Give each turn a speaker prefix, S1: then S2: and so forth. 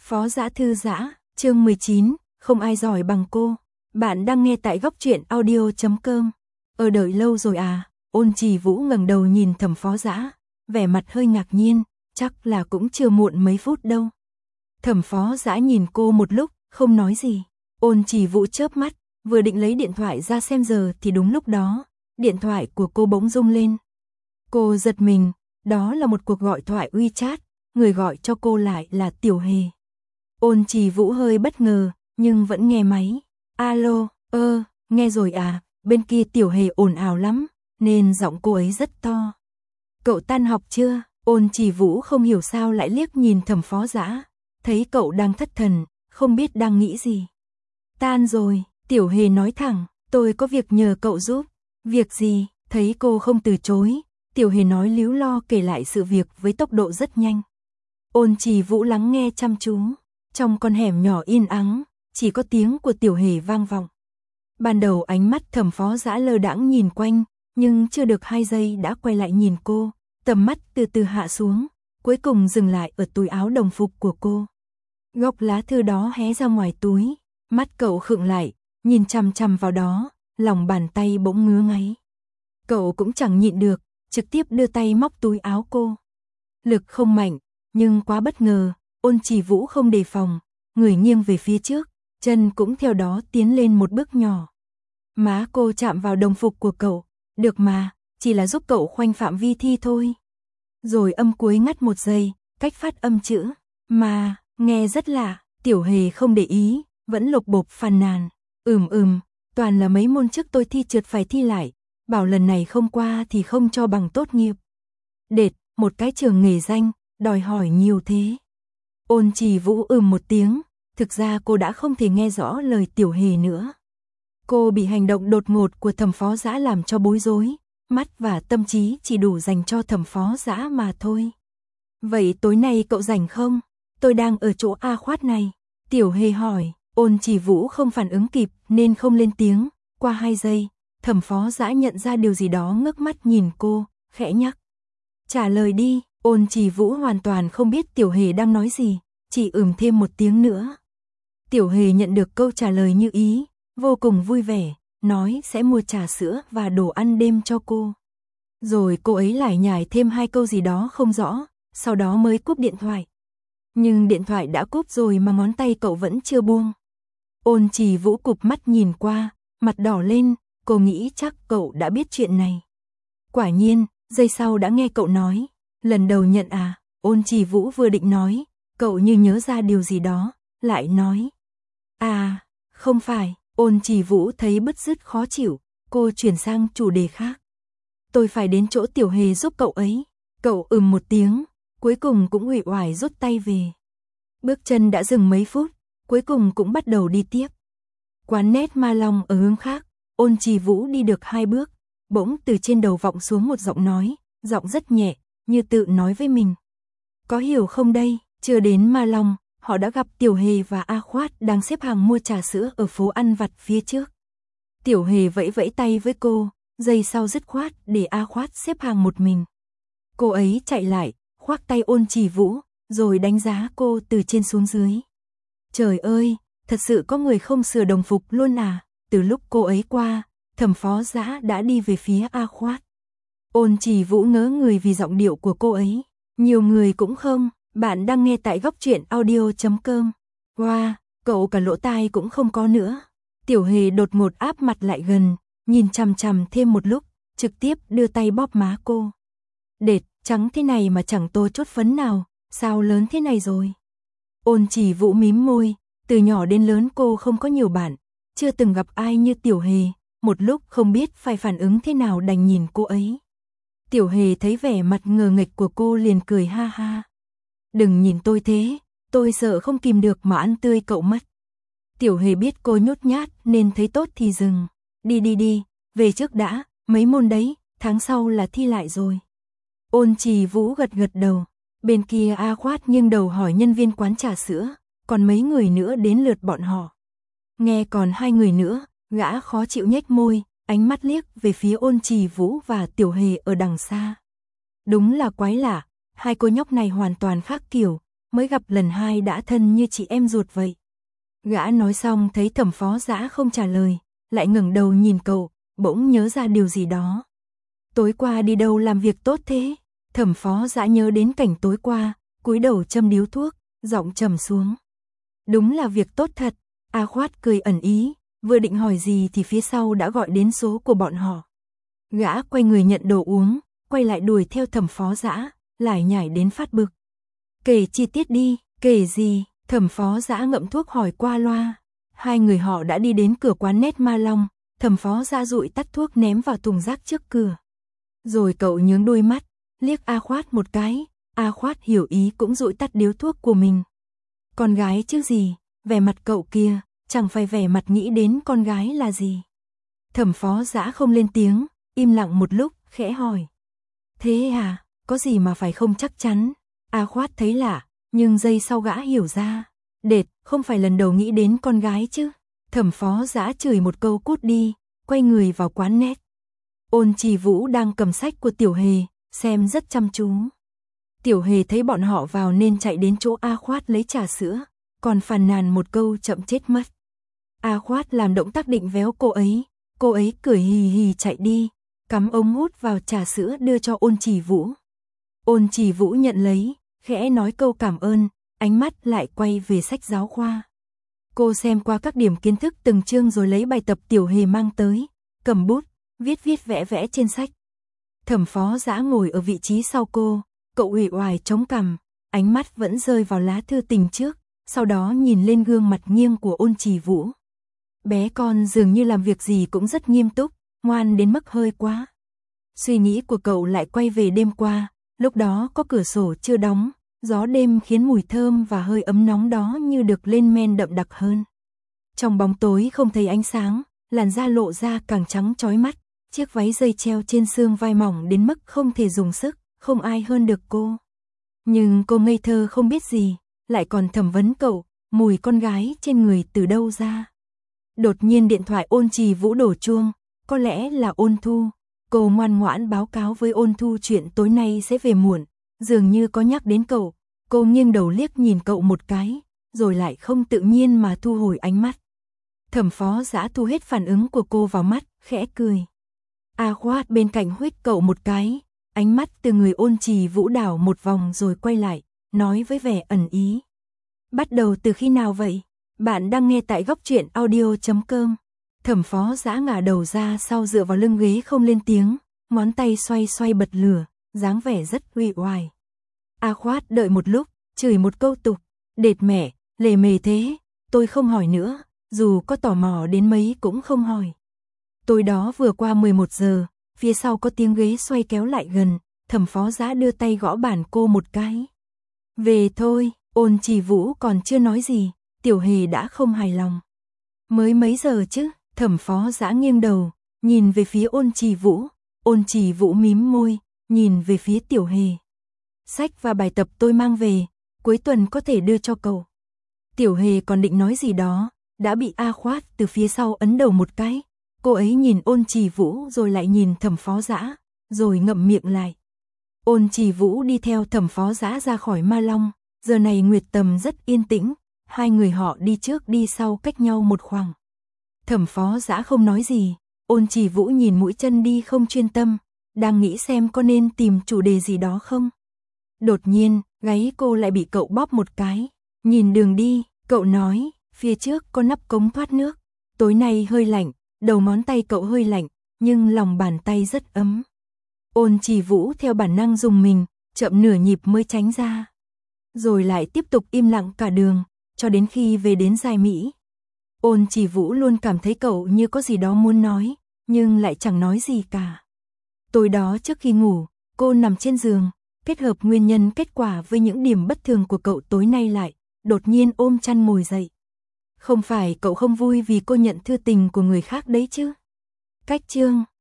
S1: Phó Dã Thư Giã, chương 19, không ai giỏi bằng cô. Bạn đang nghe tại góc truyện audio.com. Đợi lâu rồi à? Ôn Trì Vũ ngẩng đầu nhìn Thẩm Phó Dã, vẻ mặt hơi ngạc nhiên, chắc là cũng chưa muộn mấy phút đâu. Thẩm Phó Dã nhìn cô một lúc, không nói gì. Ôn Trì Vũ chớp mắt, vừa định lấy điện thoại ra xem giờ thì đúng lúc đó, điện thoại của cô bỗng rung lên. Cô giật mình, đó là một cuộc gọi thoại WeChat, người gọi cho cô lại là Tiểu Hề. Ôn Trì Vũ hơi bất ngờ, nhưng vẫn nghe máy. Alo, nghe rồi à, bên kia Tiểu Hề ồn ào lắm, nên giọng cô ấy rất to. Cậu tan học chưa? Ôn Trì Vũ không hiểu sao lại liếc nhìn Thẩm Phó Dã, thấy cậu đang thất thần, không biết đang nghĩ gì. Tan rồi, Tiểu Hề nói thẳng, tôi có việc nhờ cậu giúp. Việc gì? Thấy cô không từ chối, Tiểu Hề nói líu lo kể lại sự việc với tốc độ rất nhanh. Ôn Trì Vũ lắng nghe chăm chú, trong con hẻm nhỏ yên ắng, chỉ có tiếng của Tiểu Hề vang vọng. Ban đầu ánh mắt Thẩm Phó Dã lơ đãng nhìn quanh, nhưng chưa được 2 giây đã quay lại nhìn cô, tầm mắt từ từ hạ xuống, cuối cùng dừng lại ở túi áo đồng phục của cô. Góc lá thư đó hé ra ngoài túi, mắt cậu khựng lại, nhìn chằm chằm vào đó, lòng bàn tay bỗng ngứa ngáy. Cậu cũng chẳng nhịn được, trực tiếp đưa tay móc túi áo cô. Lực không mạnh, nhưng quá bất ngờ, Ôn Trì Vũ không đề phòng, người nghiêng về phía trước, chân cũng theo đó tiến lên một bước nhỏ. Má cô chạm vào đồng phục của cậu, được mà, chỉ là giúp cậu khoanh phạm vi thi thôi. Rồi âm cuối ngắt 1 giây, cách phát âm chữ, mà, nghe rất lạ, Tiểu Hề không để ý, vẫn lục bộp phàn nàn. Toàn là mấy môn trước tôi thi trượt phải thi lại, bảo lần này không qua thì không cho bằng tốt nghiệp. Đệt, một cái trường nghề danh, đòi hỏi nhiều thế. Ôn Trì Vũ một tiếng, thực ra cô đã không thể nghe rõ lời Tiểu Hề nữa. Cô bị hành động đột ngột của Thẩm Phó Dã làm cho bối rối, mắt và tâm trí chỉ đủ dành cho Thẩm Phó Dã mà thôi. Vậy tối nay cậu rảnh không? Tôi đang ở chỗ A Khoát này. Tiểu Hề hỏi, Ôn Trì Vũ không phản ứng kịp nên không lên tiếng. Qua 2 giây, Thẩm Phó Dã nhận ra điều gì đó ngước mắt nhìn cô, khẽ nhắc. Trả lời đi. Ôn Trì Vũ hoàn toàn không biết Tiểu Hề đang nói gì, chỉ thêm một tiếng nữa. Tiểu Hề nhận được câu trả lời như ý, vô cùng vui vẻ, nói sẽ mua trà sữa và đồ ăn đêm cho cô. Rồi cô ấy lải nhải thêm 2 câu gì đó không rõ, sau đó mới cúp điện thoại. Nhưng điện thoại đã cúp rồi mà ngón tay cậu vẫn chưa buông. Ôn Trì Vũ cụp mắt nhìn qua, mặt đỏ lên, cô nghĩ chắc cậu đã biết chuyện này. Quả nhiên, giây sau đã nghe cậu nói, lần đầu nhận à? Ôn Trì Vũ vừa định nói, cậu như nhớ ra điều gì đó, lại nói. À, không phải. Ôn Trì Vũ thấy bứt rứt khó chịu, cô chuyển sang chủ đề khác. Tôi phải đến chỗ Tiểu Hề giúp cậu ấy. Cậu một tiếng, cuối cùng cũng uể oải rút tay về. Bước chân đã dừng mấy phút, cuối cùng cũng bắt đầu đi tiếp. Quán nét Ma Long ở hướng khác, Ôn Trì Vũ đi được 2 bước, bỗng từ trên đầu vọng xuống một giọng nói, giọng rất nhẹ, như tự nói với mình. Có hiểu không đây? Chưa đến Ma Long, họ đã gặp Tiểu Hề và A Khoát đang xếp hàng mua trà sữa ở phố ăn vặt phía trước. Tiểu Hề vẫy vẫy tay với cô, giây sau dứt khoát để A Khoát xếp hàng một mình. Cô ấy chạy lại, khoác tay Ôn Trì Vũ, rồi đánh giá cô từ trên xuống dưới. Trời ơi, thật sự có người không sửa đồng phục luôn à? Từ lúc cô ấy qua, Thẩm Phó Dã đã đi về phía A Khoát. Ôn Trì Vũ ngớ người vì giọng điệu của cô ấy. Nhiều người cũng không. Bạn đang nghe tại góc truyện audio.com. Wow, cậu cả lỗ tai cũng không có nữa. Tiểu Hề đột ngột áp mặt lại gần, nhìn chằm chằm thêm một lúc, trực tiếp đưa tay bóp má cô. Đệt, trắng thế này mà chẳng tô chốt phấn nào, sao lớn thế này rồi? Ôn Trì Vũ mím môi, từ nhỏ đến lớn cô không có nhiều bạn, chưa từng gặp ai như Tiểu Hề, một lúc không biết phải phản ứng thế nào đành nhìn cô ấy. Tiểu Hề thấy vẻ mặt ngờ nghệch của cô liền cười ha ha. Đừng nhìn tôi thế, tôi sợ không kìm được mà ăn tươi cậu mất. Tiểu Hề biết cô nhút nhát nên thấy tốt thì dừng. Đi, về trước đã, mấy môn đấy, tháng sau là thi lại rồi. Ôn Trì Vũ gật đầu, bên kia A Khoát nghiêng đầu hỏi nhân viên quán trà sữa, còn mấy người nữa đến lượt bọn họ. Nghe còn 2 người nữa, gã khó chịu nhếch môi, ánh mắt liếc về phía Ôn Trì Vũ và Tiểu Hề ở đằng xa. Đúng là quái lạ. 2 cô nhóc này hoàn toàn khác kiểu, mới gặp lần hai đã thân như chị em ruột vậy. Gã nói xong thấy Thẩm Phó Dã không trả lời, lại ngẩng đầu nhìn cậu, bỗng nhớ ra điều gì đó. Tối qua đi đâu làm việc tốt thế? Thẩm Phó Dã nhớ đến cảnh tối qua, cúi đầu châm điếu thuốc, giọng trầm xuống. Đúng là việc tốt thật. A Khoát cười ẩn ý, vừa định hỏi gì thì phía sau đã gọi đến số của bọn họ. Gã quay người nhận đồ uống, quay lại đuổi theo Thẩm Phó Dã, lải nhải đến phát bực. Kể chi tiết đi, kể gì? Thẩm Phó Dã ngậm thuốc hỏi qua loa. Hai người họ đã đi đến cửa quán Nét Ma Long, Thẩm Phó Dã dụi tắt thuốc ném vào thùng rác trước cửa. Rồi cậu nhướng đôi mắt, liếc A Khoát một cái, A Khoát hiểu ý cũng dụi tắt điếu thuốc của mình. Con gái chứ gì, vẻ mặt cậu kia, chẳng phải vẻ mặt nghĩ đến con gái là gì. Thẩm Phó Dã không lên tiếng, im lặng một lúc, khẽ hỏi. Thế à, có gì mà phải không chắc chắn? A Khoát thấy lạ, nhưng giây sau gã hiểu ra. Đệt, không phải lần đầu nghĩ đến con gái chứ. Thẩm Phó Dã chửi một câu cút đi, quay người vào quán Nét. Ôn Trì Vũ đang cầm sách của Tiểu Hề, xem rất chăm chú. Tiểu Hề thấy bọn họ vào nên chạy đến chỗ A Khoát lấy trà sữa, còn phàn nàn một câu chậm chết mất. A Khoát làm động tác định véo cô ấy cười hì hì chạy đi, cắm ống hút vào trà sữa đưa cho Ôn Trì Vũ. Ôn Trì Vũ nhận lấy, khẽ nói câu cảm ơn, ánh mắt lại quay về sách giáo khoa. Cô xem qua các điểm kiến thức từng chương rồi lấy bài tập Tiểu Hề mang tới, cầm bút, viết vẽ vẽ trên sách. Thẩm Phó Dã ngồi ở vị trí sau cô, cậu uể oải chống cằm, ánh mắt vẫn rơi vào lá thư tình trước, sau đó nhìn lên gương mặt nghiêng của Ôn Trì Vũ. Bé con dường như làm việc gì cũng rất nghiêm túc, ngoan đến mức hơi quá. Suy nghĩ của cậu lại quay về đêm qua, lúc đó có cửa sổ chưa đóng, gió đêm khiến mùi thơm và hơi ấm nóng đó như được lên men đậm đặc hơn. Trong bóng tối không thấy ánh sáng, làn da lộ ra càng trắng chói mắt, chiếc váy dây treo trên xương vai mỏng đến mức không thể dùng sức, không ai hơn được cô. Nhưng cô ngây thơ không biết gì, lại còn thẩm vấn cậu, mùi con gái trên người từ đâu ra. Đột nhiên điện thoại Ôn Trì Vũ đổ chuông, có lẽ là Ôn Thu. Cô ngoan ngoãn báo cáo với Ôn Thu chuyện tối nay sẽ về muộn, dường như có nhắc đến cậu. Cô nghiêng đầu liếc nhìn cậu một cái, rồi lại không tự nhiên mà thu hồi ánh mắt. Thẩm Phó Dã thu hết phản ứng của cô vào mắt, khẽ cười. A Khoát bên cạnh huých cậu một cái, ánh mắt từ người Ôn Trì Vũ đảo một vòng rồi quay lại, nói với vẻ ẩn ý. Bắt đầu từ khi nào vậy? Bạn đang nghe tại góc truyện audio.com. Thẩm Phó Dã ngả đầu ra sau dựa vào lưng ghế không lên tiếng, ngón tay xoay xoay bật lửa, dáng vẻ rất uể oải. A Khoát đợi một lúc, chửi một câu tục, đệt mẹ, lề mề thế, tôi không hỏi nữa, dù có tò mò đến mấy cũng không hỏi. Tối đó vừa qua 11 giờ, phía sau có tiếng ghế xoay kéo lại gần, Thẩm Phó Dã đưa tay gõ bàn cô một cái. Về thôi, Ôn Trì Vũ còn chưa nói gì, Tiểu Hề đã không hài lòng. Mới mấy giờ chứ? Thẩm Phó Dã nghiêng đầu, nhìn về phía Ôn Trì Vũ mím môi, nhìn về phía Tiểu Hề. Sách và bài tập tôi mang về, cuối tuần có thể đưa cho cậu. Tiểu Hề còn định nói gì đó, đã bị A Khoát từ phía sau ấn đầu một cái. Cô ấy nhìn Ôn Trì Vũ rồi lại nhìn Thẩm Phó Dã, rồi ngậm miệng lại. Ôn Trì Vũ đi theo Thẩm Phó Dã ra khỏi Ma Long, giờ này Nguyệt Tầm rất yên tĩnh, hai người họ đi trước đi sau cách nhau một khoảng. Thẩm Phó Dã không nói gì, Ôn Trì Vũ nhìn mũi chân đi không chuyên tâm, đang nghĩ xem có nên tìm chủ đề gì đó không. Đột nhiên, gáy cô lại bị cậu bóp một cái, nhìn đường đi, cậu nói, phía trước có nắp cống thoát nước, tối nay hơi lạnh, đầu ngón tay cậu hơi lạnh, nhưng lòng bàn tay rất ấm. Ôn Trì Vũ theo bản năng dùng mình, chậm nửa nhịp mới tránh ra. Rồi lại tiếp tục im lặng cả đường, cho đến khi về đến Giai Mỹ. Ôn Trì Vũ luôn cảm thấy cậu như có gì đó muốn nói, nhưng lại chẳng nói gì cả. Tối đó trước khi ngủ, cô nằm trên giường, kết hợp nguyên nhân kết quả với những điểm bất thường của cậu tối nay lại, đột nhiên ôm chăn ngồi dậy. Không phải cậu không vui vì cô nhận thư tình của người khác đấy chứ? Cách chương